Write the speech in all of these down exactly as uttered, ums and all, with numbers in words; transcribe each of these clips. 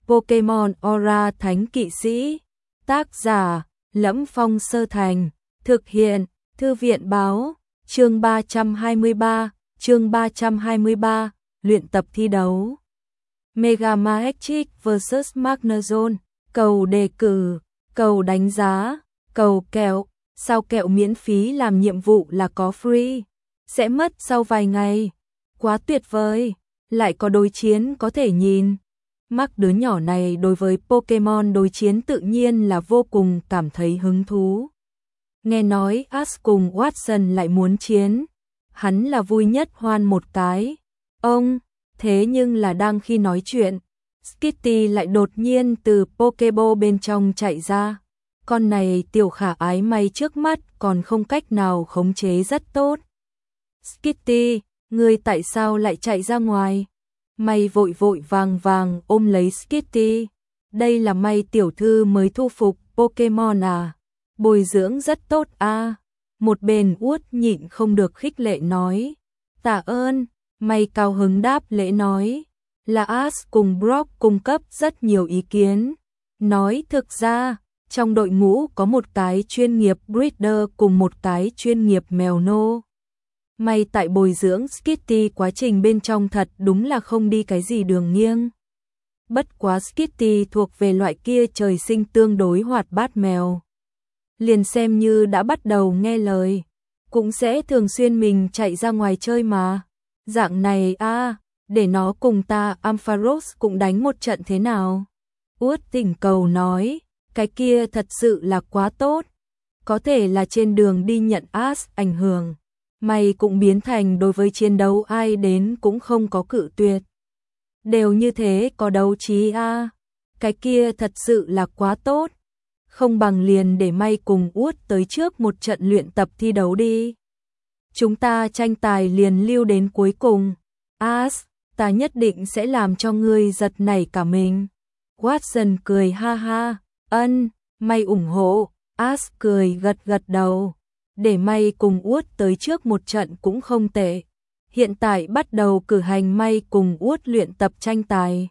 Pokemon Aura Thánh Kỵ Sĩ. Tác giả: Lẫm Phong Sơ Thành. Thực hiện: Thư viện báo. Chương ba trăm hai mươi ba, chương ba trăm hai mươi ba, luyện tập thi đấu. Mega Magic versus Magnezone. Cầu đề cử, cầu đánh giá, cầu kẹo. Sao kẹo miễn phí làm nhiệm vụ là có free. Sẽ mất sau vài ngày. Quá tuyệt vời. Lại có đối chiến có thể nhìn. Mắc đứa nhỏ này đối với Pokemon đối chiến tự nhiên là vô cùng cảm thấy hứng thú. Nghe nói Ash cùng Watson lại muốn chiến. Hắn là vui nhất hoan một cái. Ông, thế nhưng là đang khi nói chuyện, Skitty lại đột nhiên từ Pokeball bên trong chạy ra. Con này tiểu khả ái may trước mắt còn không cách nào khống chế rất tốt. Skitty, ngươi tại sao lại chạy ra ngoài? May vội vội vàng vàng ôm lấy Skitty. Đây là May tiểu thư mới thu phục Pokemon à? Bồi dưỡng rất tốt à? Một bên Uất nhịn không được khích lệ nói. Tạ ơn, May cao hứng đáp lễ nói. Là Ash cùng Brock cung cấp rất nhiều ý kiến. Nói thực ra, trong đội ngũ có một cái chuyên nghiệp breeder cùng một cái chuyên nghiệp mèo nô. May tại bồi dưỡng Skitty quá trình bên trong thật đúng là không đi cái gì đường nghiêng. Bất quá Skitty thuộc về loại kia trời sinh tương đối hoạt bát mèo. Liền xem như đã bắt đầu nghe lời, cũng sẽ thường xuyên mình chạy ra ngoài chơi mà. Dạng này a, à, để nó cùng ta Ampharos cũng đánh một trận thế nào? Uất tình cầu nói, cái kia thật sự là quá tốt. Có thể là trên đường đi nhận Ash ảnh hưởng. Mày cũng biến thành đối với chiến đấu ai đến cũng không có cự tuyệt. Đều như thế có đấu trí a, à. Cái kia thật sự là quá tốt. Không bằng liền để May cùng Uất tới trước một trận luyện tập thi đấu đi. Chúng ta tranh tài liền lưu đến cuối cùng. Ash, ta nhất định sẽ làm cho ngươi giật nảy cả mình. Watson cười ha ha. Ân, May ủng hộ. Ash cười gật gật đầu. Để May cùng Uất tới trước một trận cũng không tệ. Hiện tại bắt đầu cử hành May cùng Uất luyện tập tranh tài.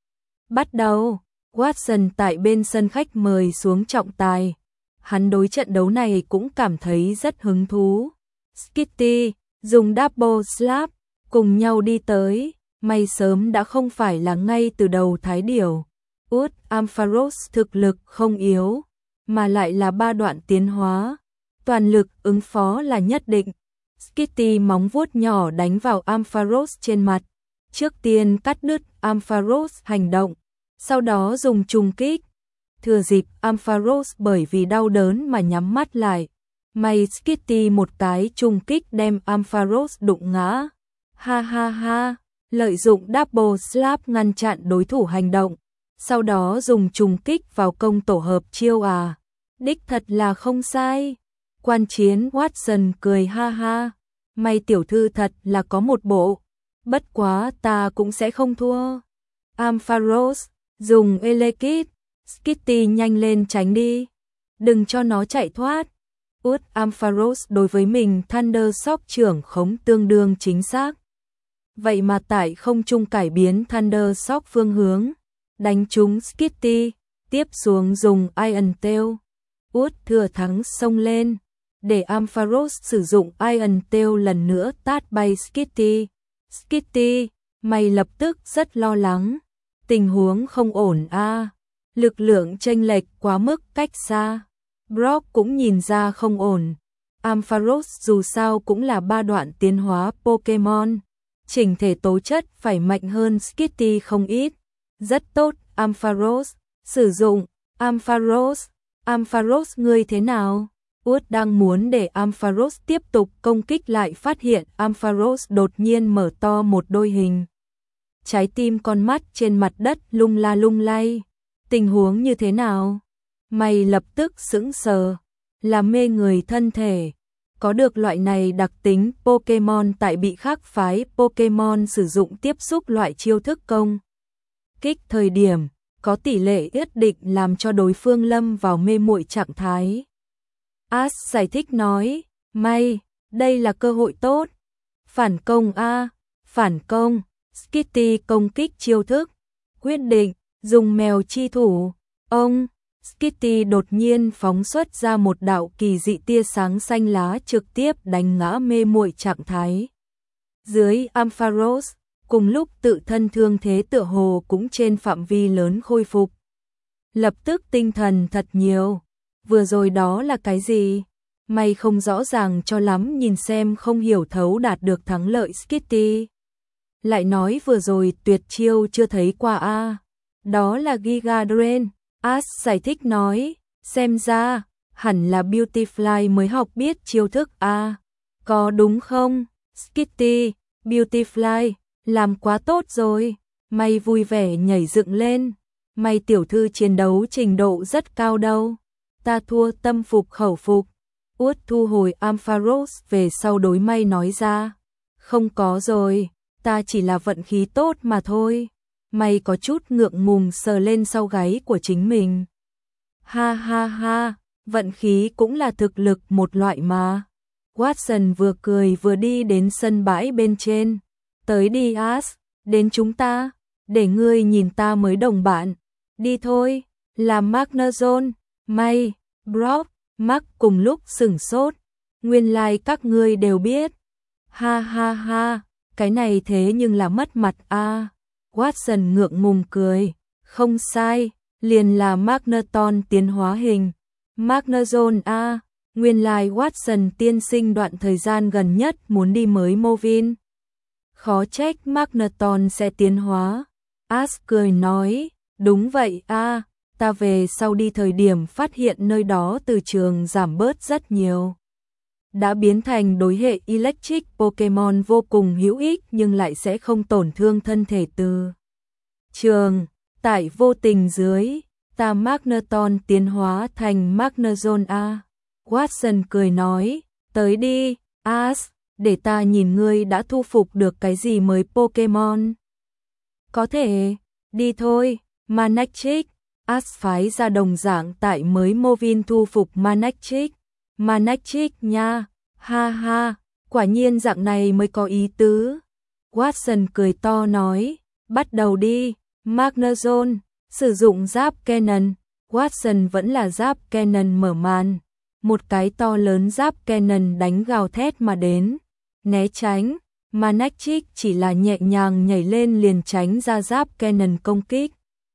Bắt đầu, Watson tại bên sân khách mời xuống trọng tài. Hắn đối trận đấu này cũng cảm thấy rất hứng thú. Skitty, dùng double slap, cùng nhau đi tới. May sớm đã không phải là ngay từ đầu thái điểu. Uất Ampharos thực lực không yếu, mà lại là ba đoạn tiến hóa. Toàn lực ứng phó là nhất định. Skitty móng vuốt nhỏ đánh vào Ampharos trên mặt. Trước tiên cắt đứt Ampharos hành động, sau đó dùng trùng kích. Thừa dịp Ampharos bởi vì đau đớn mà nhắm mắt lại. May Skitty một cái trùng kích đem Ampharos đụng ngã. Ha ha ha, lợi dụng double slap ngăn chặn đối thủ hành động. Sau đó dùng trùng kích vào công tổ hợp chiêu à. Đích thật là không sai. Quan chiến Watson cười ha ha. May tiểu thư thật là có một bộ. Bất quá ta cũng sẽ không thua. Ampharos, dùng Elekid. Skitty nhanh lên tránh đi. Đừng cho nó chạy thoát. Uất Ampharos đối với mình Thunder Shock trưởng khống tương đương chính xác. Vậy mà tại không trung cải biến Thunder Shock phương hướng. Đánh trúng Skitty. Tiếp xuống dùng Iron Tail. Uất thừa thắng xông lên. Để Ampharos sử dụng Iron Tail lần nữa tát bay Skitty. Skitty, mày lập tức rất lo lắng. Tình huống không ổn a, à. Lực lượng chênh lệch quá mức cách xa. Brock cũng nhìn ra không ổn. Ampharos dù sao cũng là ba đoạn tiến hóa Pokemon. Chỉnh thể tố chất phải mạnh hơn Skitty không ít. Rất tốt, Ampharos. Sử dụng, Ampharos. Ampharos ngươi thế nào? Uất đang muốn để Ampharos tiếp tục công kích lại phát hiện Ampharos đột nhiên mở to một đôi hình. Trái tim con mắt trên mặt đất lung la lung lay. Tình huống như thế nào? Mày lập tức sững sờ. Là mê người thân thể. Có được loại này đặc tính Pokemon tại bị khác phái Pokemon sử dụng tiếp xúc loại chiêu thức công kích thời điểm, có tỷ lệ nhất định làm cho đối phương lâm vào mê muội trạng thái. Ash giải thích nói, May, đây là cơ hội tốt. Phản công a, phản công. Skitty công kích chiêu thức. Quyết định, Dùng mèo chi thủ, ông Skitty đột nhiên phóng xuất ra một đạo kỳ dị tia sáng xanh lá trực tiếp đánh ngã mê muội trạng thái. Dưới Ampharos, cùng lúc tự thân thương thế tựa hồ cũng trên phạm vi lớn khôi phục. Lập tức tinh thần thật nhiều. Vừa rồi đó là cái gì? Mày không rõ ràng cho lắm, nhìn xem không hiểu thấu đạt được thắng lợi Skitty. Lại nói vừa rồi tuyệt chiêu chưa thấy qua a à. Đó là Giga Drain. Ash giải thích nói, xem ra, hẳn là Beautyfly mới học biết chiêu thức a à. Có đúng không? Skitty, Beautyfly, làm quá tốt rồi. Mày vui vẻ nhảy dựng lên. Mày tiểu thư chiến đấu trình độ rất cao đâu. Ta thua tâm phục khẩu phục. Uất thu hồi Ampharos về sau đối May nói ra. Không có rồi, ta chỉ là vận khí tốt mà thôi. May có chút ngượng ngùng sờ lên sau gáy của chính mình. Ha ha ha, vận khí cũng là thực lực một loại mà. Watson vừa cười vừa đi đến sân bãi bên trên. Tới đi Ash, đến chúng ta, để ngươi nhìn ta mới đồng bạn. Đi thôi, làm Magnezone, May, Brock, Mark cùng lúc sửng sốt. Nguyên lai like các ngươi đều biết. Ha ha ha, cái này thế nhưng là mất mặt a. À. Watson ngượng ngùng cười. Không sai, liền là Magneton tiến hóa hình. Magnezone a. À. Nguyên lai like Watson tiên sinh đoạn thời gian gần nhất muốn đi mới Movin. Khó trách Magneton sẽ tiến hóa. Ash cười nói, đúng vậy a, à, ta về sau đi thời điểm phát hiện nơi đó từ trường giảm bớt rất nhiều. Đã biến thành đối hệ Electric Pokemon vô cùng hữu ích nhưng lại sẽ không tổn thương thân thể từ trường. Tại vô tình dưới, ta Magneton tiến hóa thành Magnezone a. Watson cười nói, tới đi, Ash, để ta nhìn ngươi đã thu phục được cái gì mới Pokemon. Có thể, đi thôi, Manectric. Ash phái ra đồng dạng tại mới Movin thu phục Manectric. Manectric nha, ha ha, quả nhiên dạng này mới có ý tứ. Watson cười to nói, bắt đầu đi, Magnezone, sử dụng giáp Cannon. Watson vẫn là giáp Cannon mở màn. Một cái to lớn giáp Cannon đánh gào thét mà đến. Né tránh, Manectric chỉ là nhẹ nhàng nhảy lên liền tránh ra giáp Cannon công kích.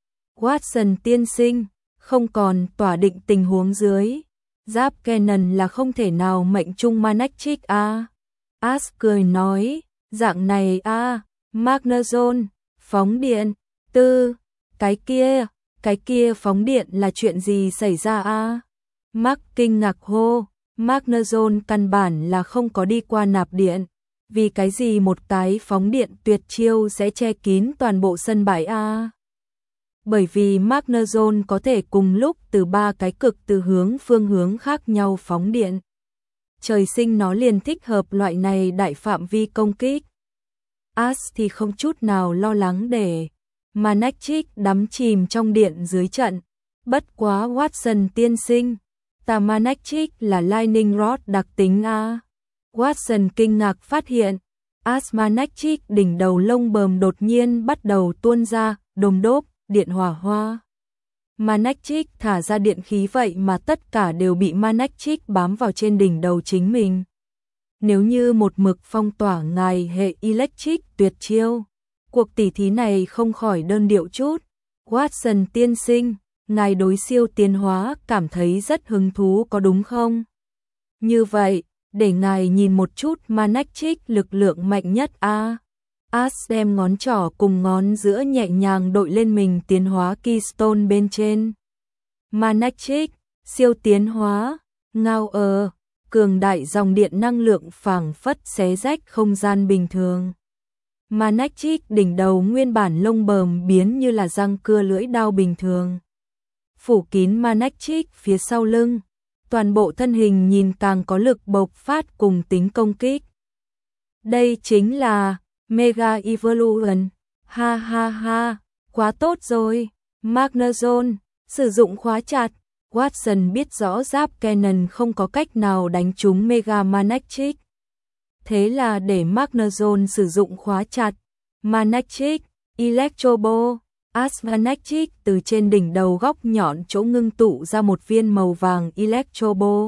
Watson tiên sinh, không còn tỏa định tình huống dưới. Giáp Cannon là không thể nào mệnh trung Manectric a. À. Ash cười nói, dạng này a, à, Magnezone, phóng điện, tư, cái kia, cái kia phóng điện là chuyện gì xảy ra a? À? Mark kinh ngạc hô, Magnezone căn bản là không có đi qua nạp điện, vì cái gì một cái phóng điện tuyệt chiêu sẽ che kín toàn bộ sân bãi a? À? Bởi vì Magnezone có thể cùng lúc từ ba cái cực từ hướng phương hướng khác nhau phóng điện. Trời sinh nó liền thích hợp loại này đại phạm vi công kích. Ash thì không chút nào lo lắng để Manectric đắm chìm trong điện dưới trận. Bất quá Watson tiên sinh, ta Manectric là Lightning Rod đặc tính a. Watson kinh ngạc phát hiện, Ash Manectric đỉnh đầu lông bờm đột nhiên bắt đầu tuôn ra, đồm đốp, điện hỏa hoa. Manectric thả ra điện khí vậy mà tất cả đều bị Manectric bám vào trên đỉnh đầu chính mình. Nếu như một mực phong tỏa ngài hệ Electric tuyệt chiêu, cuộc tỉ thí này không khỏi đơn điệu chút. Watson tiên sinh, ngài đối siêu tiến hóa cảm thấy rất hứng thú có đúng không? Như vậy, để ngài nhìn một chút Manectric lực lượng mạnh nhất a. À. Ash đem ngón trỏ cùng ngón giữa nhẹ nhàng đội lên mình tiến hóa Keystone bên trên. Manectric, siêu tiến hóa, ngao ờ, cường đại dòng điện năng lượng phảng phất xé rách không gian bình thường. Manectric đỉnh đầu nguyên bản lông bờm biến như là răng cưa lưỡi đao bình thường. Phủ kín Manectric phía sau lưng, toàn bộ thân hình nhìn càng có lực bộc phát cùng tính công kích. Đây chính là Mega Evolution, ha ha ha, quá tốt rồi, Magnezone, sử dụng khóa chặt. Watson biết rõ giáp Cannon không có cách nào đánh trúng Mega Manectric. Thế là để Magnezone sử dụng khóa chặt. Manectric, Electro Ball, Asvanachik từ trên đỉnh đầu góc nhọn chỗ ngưng tụ ra một viên màu vàng Electrobo.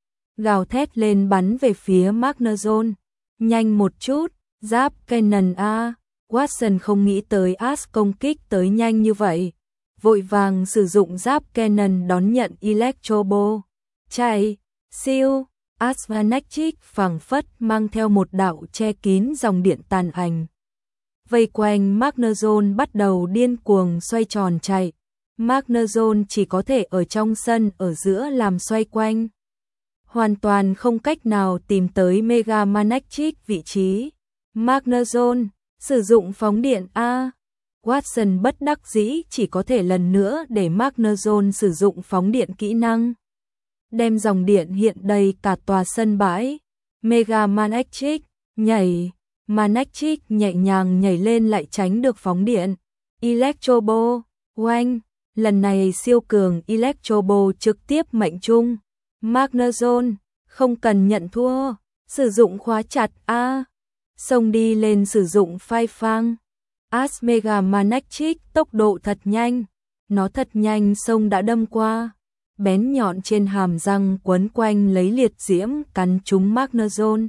Gào thét lên bắn về phía Magnezone. Nhanh một chút, giáp Cannon A. Watson không nghĩ tới As công kích tới nhanh như vậy. Vội vàng sử dụng giáp Cannon đón nhận Electrobo. Chạy, siêu, Asvanachik phảng phất mang theo một đạo che kín dòng điện tàn ảnh. Vây quanh Magnezone bắt đầu điên cuồng xoay tròn chạy. Magnezone chỉ có thể ở trong sân ở giữa làm xoay quanh. Hoàn toàn không cách nào tìm tới Mega Manachik vị trí. Magnezone, sử dụng phóng điện A. Watson bất đắc dĩ chỉ có thể lần nữa để Magnezone sử dụng phóng điện kỹ năng. Đem dòng điện hiện đầy cả tòa sân bãi. Mega Manachik, nhảy. Manachik nhẹ nhàng nhảy lên lại tránh được phóng điện. Electrobo, oanh. Lần này siêu cường Electrobo trực tiếp mệnh trung. Magnezone, không cần nhận thua. Sử dụng khóa chặt A. Xông đi lên sử dụng phai phang. As Mega Manachik tốc độ thật nhanh. Nó thật nhanh xông đã đâm qua. Bén nhọn trên hàm răng quấn quanh lấy liệt diễm cắn trúng Magnezone.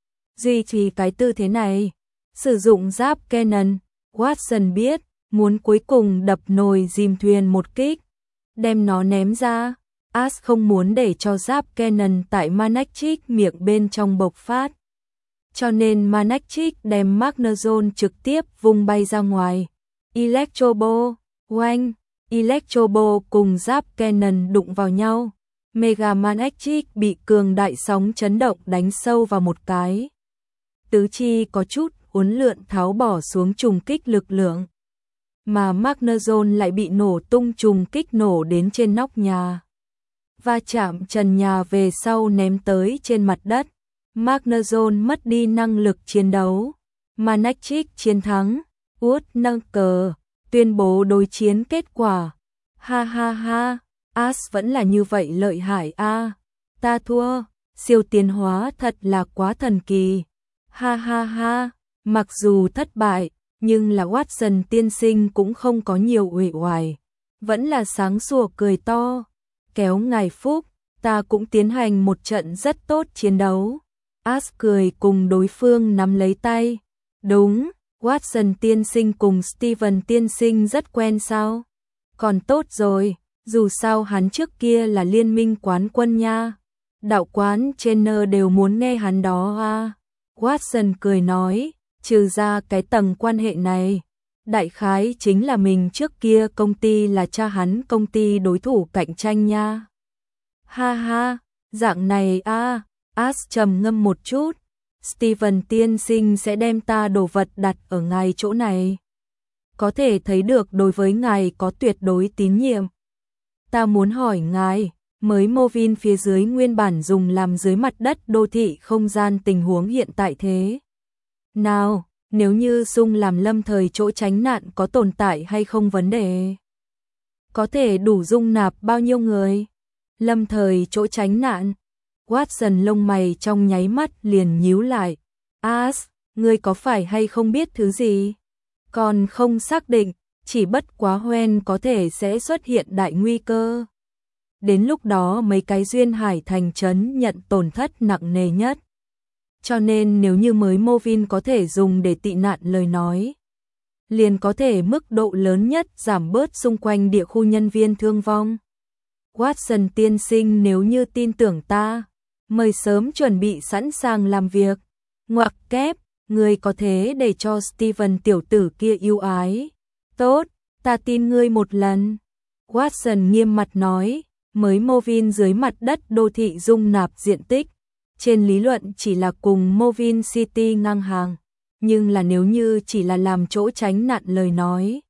Duy trì cái tư thế này. Sử dụng giáp Cannon. Watson biết, muốn cuối cùng đập nồi dìm thuyền một kích. Đem nó ném ra. As không muốn để cho giáp Cannon tại Manachik miệng bên trong bộc phát. Cho nên Manachik đem Magnezone trực tiếp vung bay ra ngoài. Electrobo, oanh. Electrobo cùng giáp Cannon đụng vào nhau. Mega Manachik bị cường đại sóng chấn động đánh sâu vào một cái. Tứ chi có chút uốn lượn tháo bỏ xuống trùng kích lực lượng. Mà Magnezone lại bị nổ tung trùng kích nổ đến trên nóc nhà. Va chạm trần nhà về sau ném tới trên mặt đất. Magnezone mất đi năng lực chiến đấu. Manachik chiến thắng. Út nâng cờ. Tuyên bố đối chiến kết quả. Ha ha ha. As vẫn là như vậy lợi hại a. À, ta thua. Siêu tiến hóa thật là quá thần kỳ. Ha ha ha. Mặc dù thất bại, nhưng là Watson tiên sinh cũng không có nhiều uể oải. Vẫn là sáng sủa cười to. Kéo ngài phúc, ta cũng tiến hành một trận rất tốt chiến đấu. As cười cùng đối phương nắm lấy tay. Đúng, Watson tiên sinh cùng Steven tiên sinh rất quen sao? Còn tốt rồi, dù sao hắn trước kia là liên minh quán quân nha. Đạo quán trainer đều muốn nghe hắn đó à. Watson cười nói, trừ ra cái tầng quan hệ này. Đại khái chính là mình trước kia công ty là cha hắn công ty đối thủ cạnh tranh nha. Ha ha, dạng này à, As trầm ngâm một chút. Steven tiên sinh sẽ đem ta đồ vật đặt ở ngài chỗ này. Có thể thấy được đối với ngài có tuyệt đối tín nhiệm. Ta muốn hỏi ngài, mới Movin phía dưới nguyên bản dùng làm dưới mặt đất đô thị không gian tình huống hiện tại thế nào? Nếu như sung làm lâm thời chỗ tránh nạn có tồn tại hay không vấn đề? Có thể đủ dung nạp bao nhiêu người? Lâm thời chỗ tránh nạn. Watson lông mày trong nháy mắt liền nhíu lại. As, ngươi có phải hay không biết thứ gì? Còn không xác định, chỉ bất quá hoen có thể sẽ xuất hiện đại nguy cơ. Đến lúc đó mấy cái duyên hải thành trấn nhận tổn thất nặng nề nhất. Cho nên nếu như mới Movin có thể dùng để tị nạn lời nói, liền có thể mức độ lớn nhất giảm bớt xung quanh địa khu nhân viên thương vong. Watson tiên sinh nếu như tin tưởng ta, mời sớm chuẩn bị sẵn sàng làm việc. Ngoặc kép, ngươi có thế để cho Steven tiểu tử kia yêu ái. Tốt, ta tin ngươi một lần. Watson nghiêm mặt nói, mới Movin dưới mặt đất đô thị dung nạp diện tích. Trên lý luận chỉ là cùng Movin City ngang hàng, nhưng là nếu như chỉ là làm chỗ tránh nạn lời nói,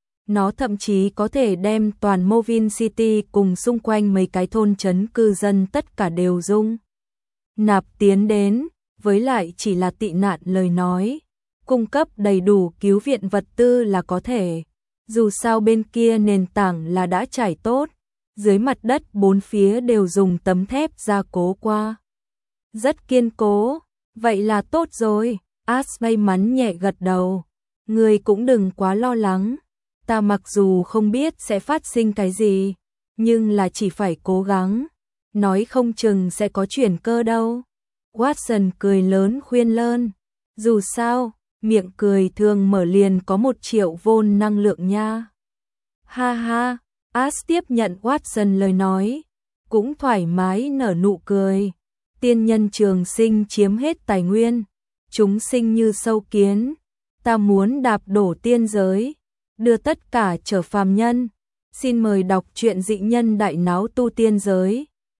nó thậm chí có thể đem toàn Movin City cùng xung quanh mấy cái thôn trấn cư dân tất cả đều dung nạp tiến đến, với lại chỉ là tị nạn lời nói, cung cấp đầy đủ cứu viện vật tư là có thể. Dù sao bên kia nền tảng là đã trải tốt, dưới mặt đất bốn phía đều dùng tấm thép gia cố qua. Rất kiên cố, vậy là tốt rồi. As may mắn nhẹ gật đầu. Người cũng đừng quá lo lắng. Ta mặc dù không biết sẽ phát sinh cái gì, nhưng là chỉ phải cố gắng, nói không chừng sẽ có chuyển cơ đâu. Watson cười lớn khuyên lơn, dù sao, miệng cười thường mở liền có một triệu vôn năng lượng nha. Ha ha, Ash tiếp nhận Watson lời nói, cũng thoải mái nở nụ cười. Tiên nhân trường sinh chiếm hết tài nguyên, chúng sinh như sâu kiến, ta muốn đạp đổ tiên giới, đưa tất cả trở phàm nhân. Xin mời đọc truyện Dị Nhân Đại Náo Tu Tiên Giới.